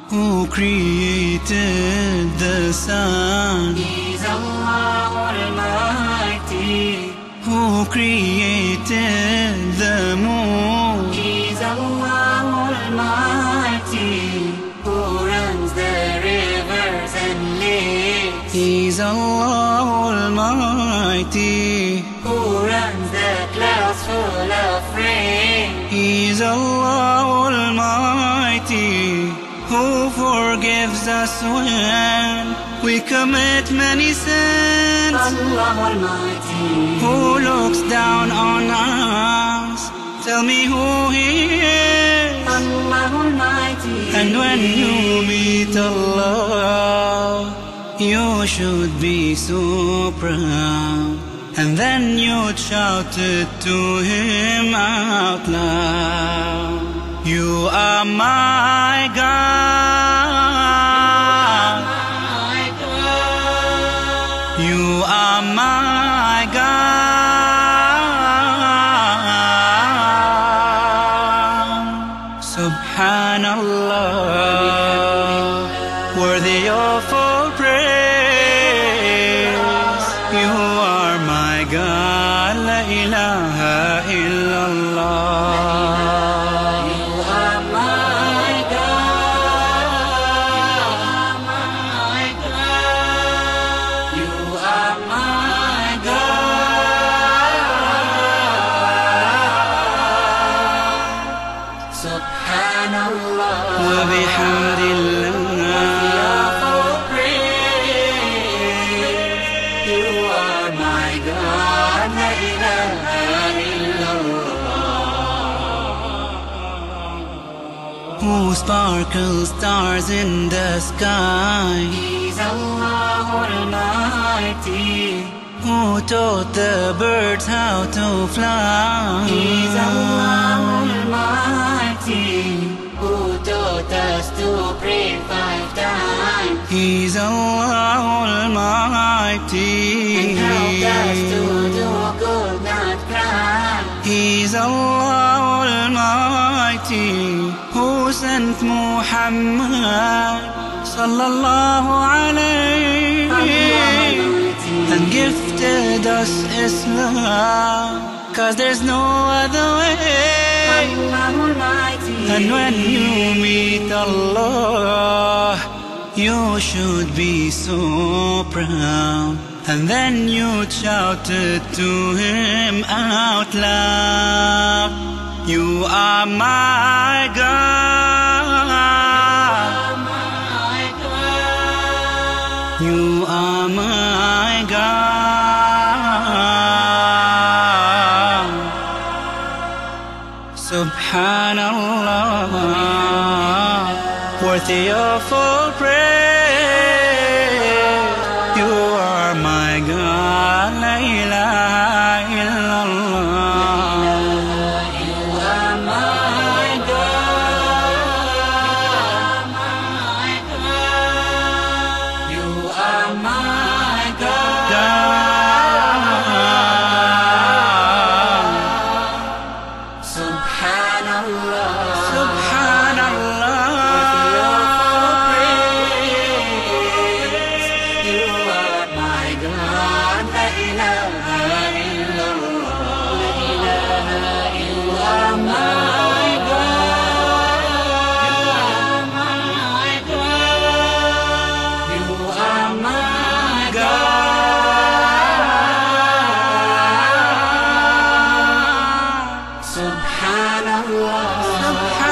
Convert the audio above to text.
Who created the sun? He's Allah Almighty. Who created the moon? He's Allah Almighty. Who runs the rivers and lakes? He's Allah Almighty. Who runs the clouds full of rain? He's Allah Almighty. Who forgives us when we commit many sins? Allah Almighty. Who looks down on us? Tell me who He is. Allah Almighty. And when you meet Allah, you should be so proud. And then you'd shout it to Him out loud. You are my God. You are my God. Subhanallah, worthy of all praise. You are my God, la ilaha illallah. Subhanallah, وبحمد you are my God, la ilaha illallah. Who sparkles stars in the sky? He's Allah Almighty. Who taught the birds how to fly? He's Allah Almighty. Who taught us to pray 5 times? He's Allah Almighty. And helped us to do good, not crime. He's Allah Almighty. Who sent Muhammad sallallahu alayhi and gifted us Islam, 'cause there's no other way. Allah Almighty. And when you meet Allah, you should be so proud. And then you shout it to Him out loud. You are my God. You are my God. Subhanallah, worthy of all praise. You are my God, la ilaha illallah. You are my God. You are my God. Subhanallah. Subhanallah, You are my God, la ilaha illallah. La ilaha, you are my God. You are my God. You are my God. Subhanallah.